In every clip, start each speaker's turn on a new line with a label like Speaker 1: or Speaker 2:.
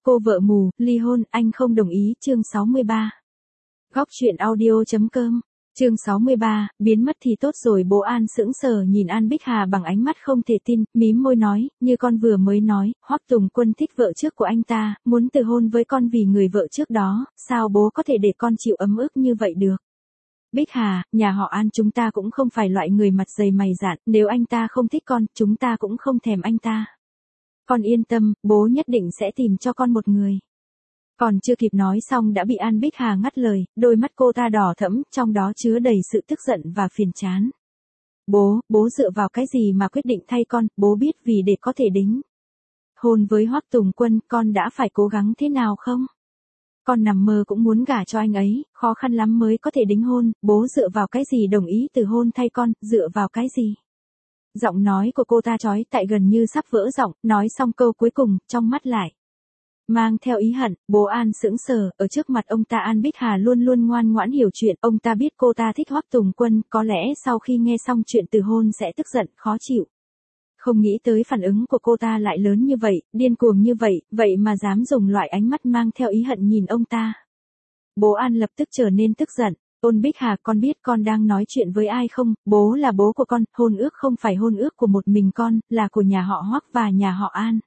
Speaker 1: Cô vợ mù, ly hôn, anh không đồng ý, chương 63. Góc truyện audio.com, chương 63, biến mất thì tốt rồi. Bố An sững sờ nhìn An Bích Hà bằng ánh mắt không thể tin, mím môi nói, như con vừa mới nói, Hoắc Tùng Quân thích vợ trước của anh ta, muốn từ hôn với con vì người vợ trước đó, sao bố có thể để con chịu ấm ức như vậy được? Bích Hà, nhà họ An chúng ta cũng không phải loại người mặt dày mày dạn, nếu anh ta không thích con, chúng ta cũng không thèm anh ta. Con yên tâm, bố nhất định sẽ tìm cho con một người. Còn chưa kịp nói xong đã bị An Bích Hà ngắt lời, đôi mắt cô ta đỏ thẫm, trong đó chứa đầy sự tức giận và phiền chán. Bố dựa vào cái gì mà quyết định thay con, bố biết vì để có thể đính hôn với Hoắc Tùng Quân, con đã phải cố gắng thế nào không? Con nằm mơ cũng muốn gả cho anh ấy, khó khăn lắm mới có thể đính hôn, bố dựa vào cái gì đồng ý từ hôn thay con, dựa vào cái gì? Giọng nói của cô ta chói tai gần như sắp vỡ giọng, nói xong câu cuối cùng, trong mắt lại mang theo ý hận. Bố An sững sờ, ở trước mặt ông ta An Bích Hà luôn luôn ngoan ngoãn hiểu chuyện, ông ta biết cô ta thích Hoắc Tùng Quân, có lẽ sau khi nghe xong chuyện từ hôn sẽ tức giận, khó chịu. Không nghĩ tới phản ứng của cô ta lại lớn như vậy, điên cuồng như vậy, vậy mà dám dùng loại ánh mắt mang theo ý hận nhìn ông ta. Bố An lập tức trở nên tức giận. Ôn Bích Hà, con biết con đang nói chuyện với ai không? Bố là bố của con, hôn ước không phải hôn ước của một mình con, là của nhà họ Hoắc và nhà họ An.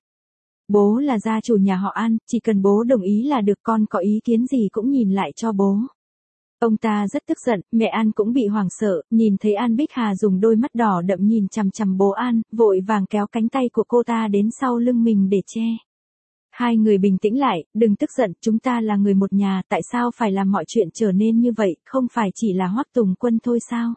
Speaker 1: Bố là gia chủ nhà họ An, chỉ cần bố đồng ý là được, con có ý kiến gì cũng nhìn lại cho bố. Ông ta rất tức giận, mẹ An cũng bị hoảng sợ, nhìn thấy An Bích Hà dùng đôi mắt đỏ đậm nhìn chằm chằm bố An, vội vàng kéo cánh tay của cô ta đến sau lưng mình để che. Hai người bình tĩnh lại, đừng tức giận, chúng ta là người một nhà, tại sao phải làm mọi chuyện trở nên như vậy, không phải chỉ là Hoắc Tùng Quân thôi sao?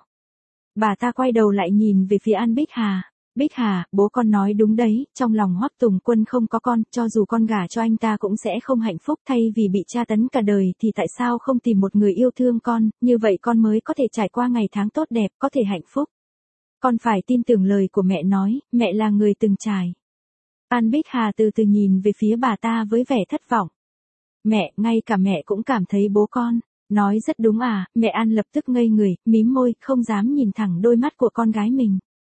Speaker 1: Bà ta quay đầu lại nhìn về phía An Bích Hà. Bích Hà, bố con nói đúng đấy, trong lòng Hoắc Tùng Quân không có con, cho dù con gả cho anh ta cũng sẽ không hạnh phúc, thay vì bị tra tấn cả đời thì tại sao không tìm một người yêu thương con, như vậy con mới có thể trải qua ngày tháng tốt đẹp, có thể hạnh phúc. Con phải tin tưởng lời của mẹ nói, mẹ là người từng trải. An Bích Hà từ từ nhìn về phía bà ta với vẻ thất vọng. Mẹ, ngay cả mẹ cũng cảm thấy bố con nói rất đúng à? Mẹ An lập tức ngây người, mím môi, không dám nhìn thẳng đôi mắt của con gái mình.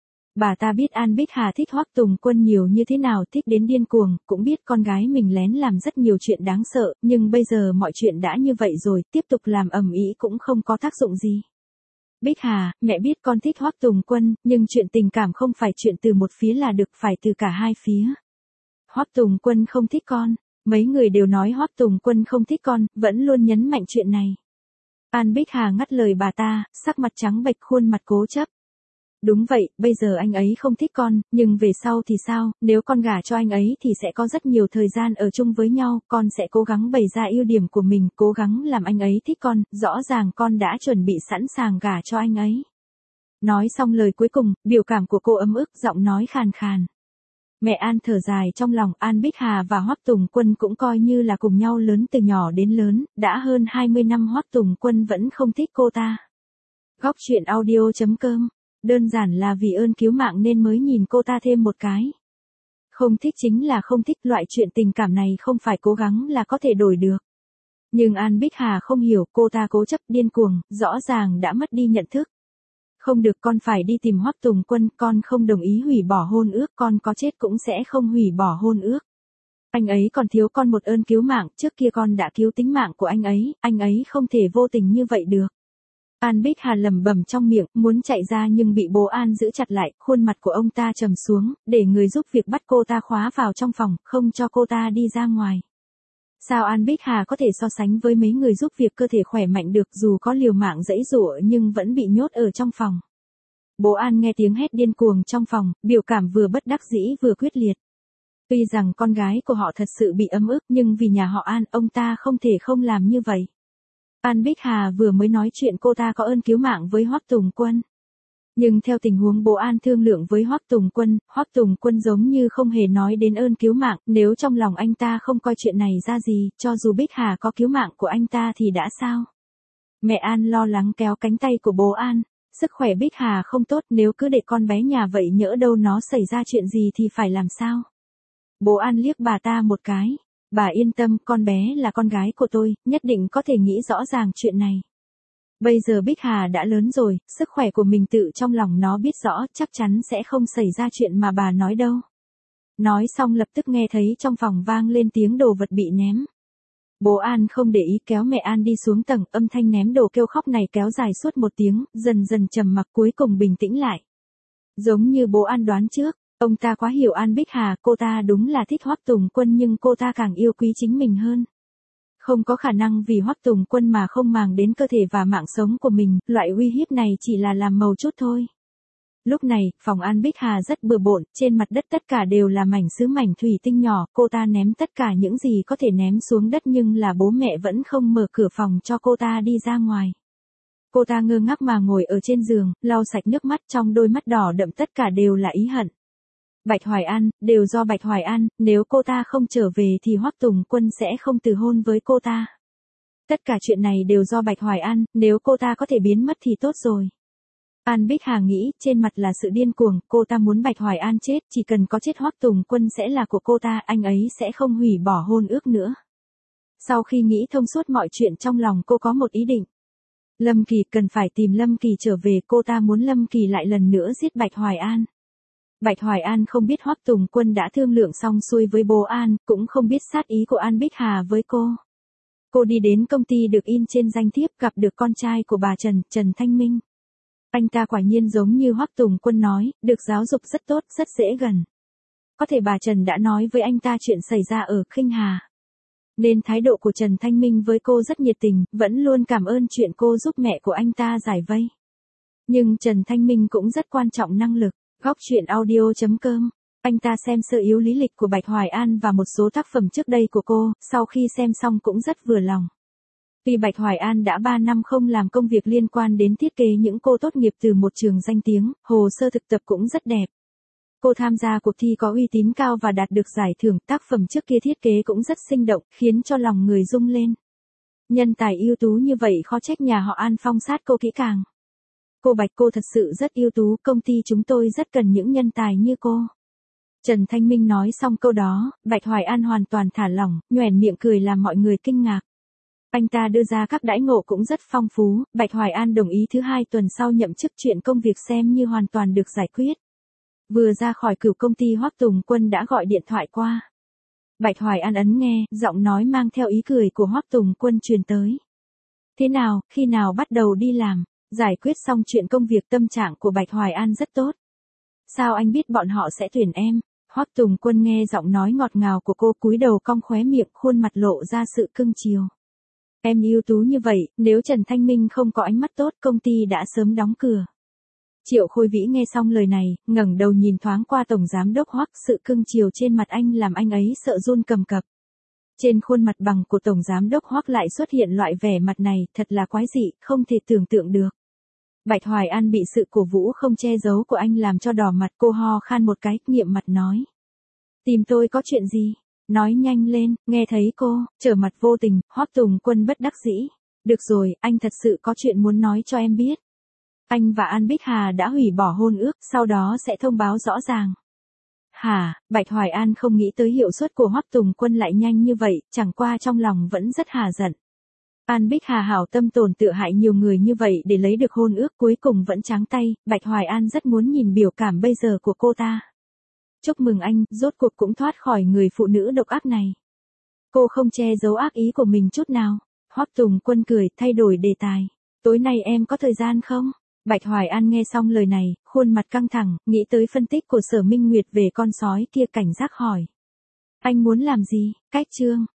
Speaker 1: Bà ta biết An Bích Hà thích Hoắc Tùng Quân nhiều như thế nào, thích đến điên cuồng, cũng biết con gái mình lén làm rất nhiều chuyện đáng sợ, nhưng bây giờ mọi chuyện đã như vậy rồi, tiếp tục làm ầm ĩ cũng không có tác dụng gì. Bích Hà, mẹ biết con thích Hoắc Tùng Quân, nhưng chuyện tình cảm không phải chuyện từ một phía là được, phải từ cả hai phía. Hoắc Tùng Quân không thích con, mấy người đều nói Hoắc Tùng Quân không thích con, vẫn luôn nhấn mạnh chuyện này. An Bích Hà ngắt lời bà ta, sắc mặt trắng bệch, khuôn mặt cố chấp. Đúng vậy, bây giờ anh ấy không thích con, nhưng về sau thì sao, nếu con gả cho anh ấy thì sẽ có rất nhiều thời gian ở chung với nhau, con sẽ cố gắng bày ra ưu điểm của mình, cố gắng làm anh ấy thích con, rõ ràng con đã chuẩn bị sẵn sàng gả cho anh ấy. Nói xong lời cuối cùng, biểu cảm của cô ấm ức, giọng nói khàn khàn. Mẹ An thở dài trong lòng, An Bích Hà và Hoắc Tùng Quân cũng coi như là cùng nhau lớn từ nhỏ đến lớn, đã hơn 20 năm Hoắc Tùng Quân vẫn không thích cô ta. Góc truyện audio.com, đơn giản là vì ơn cứu mạng nên mới nhìn cô ta thêm một cái. Không thích chính là không thích, loại chuyện tình cảm này không phải cố gắng là có thể đổi được. Nhưng An Bích Hà không hiểu, cô ta cố chấp điên cuồng, rõ ràng đã mất đi nhận thức. Không được, con phải đi tìm Hoắc Tùng Quân, con không đồng ý hủy bỏ hôn ước, con có chết cũng sẽ không hủy bỏ hôn ước. Anh ấy còn thiếu con một ơn cứu mạng, trước kia con đã cứu tính mạng của anh ấy không thể vô tình như vậy được. An Bích Hà lẩm bẩm trong miệng, muốn chạy ra nhưng bị bố An giữ chặt lại, khuôn mặt của ông ta trầm xuống, để người giúp việc bắt cô ta khóa vào trong phòng, không cho cô ta đi ra ngoài. Sao An Bích Hà có thể so sánh với mấy người giúp việc cơ thể khỏe mạnh được, dù có liều mạng giãy giụa nhưng vẫn bị nhốt ở trong phòng. Bố An nghe tiếng hét điên cuồng trong phòng, biểu cảm vừa bất đắc dĩ vừa quyết liệt. Tuy rằng con gái của họ thật sự bị ấm ức nhưng vì nhà họ An, ông ta không thể không làm như vậy. An Bích Hà vừa mới nói chuyện cô ta có ơn cứu mạng với Hoắc Tùng Quân. Nhưng theo tình huống bố An thương lượng với Hoắc Tùng Quân giống như không hề nói đến ơn cứu mạng, nếu trong lòng anh ta không coi chuyện này ra gì, cho dù Bích Hà có cứu mạng của anh ta thì đã sao? Mẹ An lo lắng kéo cánh tay của bố An, sức khỏe Bích Hà không tốt, nếu cứ để con bé nhà vậy nhỡ đâu nó xảy ra chuyện gì thì phải làm sao? Bố An liếc bà ta một cái. Bà yên tâm, con bé là con gái của tôi, nhất định có thể nghĩ rõ ràng chuyện này. Bây giờ Bích Hà đã lớn rồi, sức khỏe của mình tự trong lòng nó biết rõ, chắc chắn sẽ không xảy ra chuyện mà bà nói đâu. Nói xong lập tức nghe thấy trong phòng vang lên tiếng đồ vật bị ném. Bố An không để ý kéo mẹ An đi xuống tầng, âm thanh ném đồ kêu khóc này kéo dài suốt một tiếng, dần dần trầm mặc cuối cùng bình tĩnh lại. Giống như bố An đoán trước, ông ta quá hiểu An Bích Hà, cô ta đúng là thích Hoắc Tùng Quân nhưng cô ta càng yêu quý chính mình hơn. Không có khả năng vì Hoắc Tùng Quân mà không màng đến cơ thể và mạng sống của mình, loại uy hiếp này chỉ là làm màu chút thôi. Lúc này, phòng An Bích Hà rất bừa bộn, trên mặt đất tất cả đều là mảnh sứ mảnh thủy tinh nhỏ, cô ta ném tất cả những gì có thể ném xuống đất nhưng là bố mẹ vẫn không mở cửa phòng cho cô ta đi ra ngoài. Cô ta ngơ ngác mà ngồi ở trên giường, lau sạch nước mắt, trong đôi mắt đỏ đậm tất cả đều là ý hận. Bạch Hoài An, đều do Bạch Hoài An, nếu cô ta không trở về thì Hoắc Tùng Quân sẽ không từ hôn với cô ta. Tất cả chuyện này đều do Bạch Hoài An, nếu cô ta có thể biến mất thì tốt rồi. An Bích Hà nghĩ, trên mặt là sự điên cuồng, cô ta muốn Bạch Hoài An chết, chỉ cần có chết Hoắc Tùng Quân sẽ là của cô ta, anh ấy sẽ không hủy bỏ hôn ước nữa. Sau khi nghĩ thông suốt mọi chuyện trong lòng cô có một ý định. Lâm Kỳ cần phải tìm Lâm Kỳ trở về, cô ta muốn Lâm Kỳ lại lần nữa giết Bạch Hoài An. Bạch Hoài An không biết Hoắc Tùng Quân đã thương lượng xong xuôi với bố An, cũng không biết sát ý của An Bích Hà với cô. Cô đi đến công ty được in trên danh thiếp, gặp được con trai của bà Trần, Trần Thanh Minh. Anh ta quả nhiên giống như Hoắc Tùng Quân nói, được giáo dục rất tốt, rất dễ gần. Có thể bà Trần đã nói với anh ta chuyện xảy ra ở Khinh Hà. Nên thái độ của Trần Thanh Minh với cô rất nhiệt tình, vẫn luôn cảm ơn chuyện cô giúp mẹ của anh ta giải vây. Nhưng Trần Thanh Minh cũng rất quan trọng năng lực. Góc truyện audio.com. Anh ta xem sơ yếu lý lịch của Bạch Hoài An và một số tác phẩm trước đây của cô, sau khi xem xong cũng rất vừa lòng. Vì Bạch Hoài An đã 3 năm không làm công việc liên quan đến thiết kế, những cô tốt nghiệp từ một trường danh tiếng, hồ sơ thực tập cũng rất đẹp. Cô tham gia cuộc thi có uy tín cao và đạt được giải thưởng, tác phẩm trước kia thiết kế cũng rất sinh động, khiến cho lòng người rung lên. Nhân tài ưu tú như vậy khó trách nhà họ An phong sát cô kỹ càng. Cô Bạch, cô thật sự rất ưu tú, công ty chúng tôi rất cần những nhân tài như cô. Trần Thanh Minh nói xong câu đó, Bạch Hoài An hoàn toàn thả lỏng, nhoẻn miệng cười làm mọi người kinh ngạc. Anh ta đưa ra các đãi ngộ cũng rất phong phú, Bạch Hoài An đồng ý thứ 2 tuần sau nhậm chức, chuyện công việc xem như hoàn toàn được giải quyết. Vừa ra khỏi cửu công ty Hoắc Tùng Quân đã gọi điện thoại qua. Bạch Hoài An ấn nghe, giọng nói mang theo ý cười của Hoắc Tùng Quân truyền tới. Thế nào, khi nào bắt đầu đi làm? Giải quyết xong chuyện công việc, tâm trạng của Bạch Hoài An rất tốt. Sao anh biết bọn họ sẽ tuyển em? Hoắc Tùng Quân nghe giọng nói ngọt ngào của cô, cúi đầu cong khóe miệng, khuôn mặt lộ ra sự cưng chiều. Em ưu tú như vậy, nếu Trần Thanh Minh không có ánh mắt tốt, công ty đã sớm đóng cửa. Triệu Khôi Vĩ nghe xong lời này, ngẩng đầu nhìn thoáng qua tổng giám đốc Hoắc, sự cưng chiều trên mặt anh làm anh ấy sợ run cầm cập. Trên khuôn mặt bằng của tổng giám đốc Hoắc lại xuất hiện loại vẻ mặt này, thật là quái dị, không thể tưởng tượng được. Bạch Hoài An bị sự cổ vũ không che giấu của anh làm cho đỏ mặt, cô ho khan một cái, nghiệm mặt nói. Tìm tôi có chuyện gì? Nói nhanh lên, nghe thấy cô, trở mặt vô tình, Hoắc Tùng Quân bất đắc dĩ. Được rồi, anh thật sự có chuyện muốn nói cho em biết. Anh và An Bích Hà đã hủy bỏ hôn ước, sau đó sẽ thông báo rõ ràng. Hả, Bạch Hoài An không nghĩ tới hiệu suất của Hoắc Tùng Quân lại nhanh như vậy, chẳng qua trong lòng vẫn rất hà giận. An Bích Hà hảo tâm tổn tự hại nhiều người như vậy để lấy được hôn ước, cuối cùng vẫn trắng tay, Bạch Hoài An rất muốn nhìn biểu cảm bây giờ của cô ta. Chúc mừng anh, rốt cuộc cũng thoát khỏi người phụ nữ độc ác này. Cô không che giấu ác ý của mình chút nào. Hoắc Tùng Quân cười, thay đổi đề tài. Tối nay em có thời gian không? Bạch Hoài An nghe xong lời này, khuôn mặt căng thẳng, nghĩ tới phân tích của Sở Minh Nguyệt về con sói kia, cảnh giác hỏi. Anh muốn làm gì? Cách chương.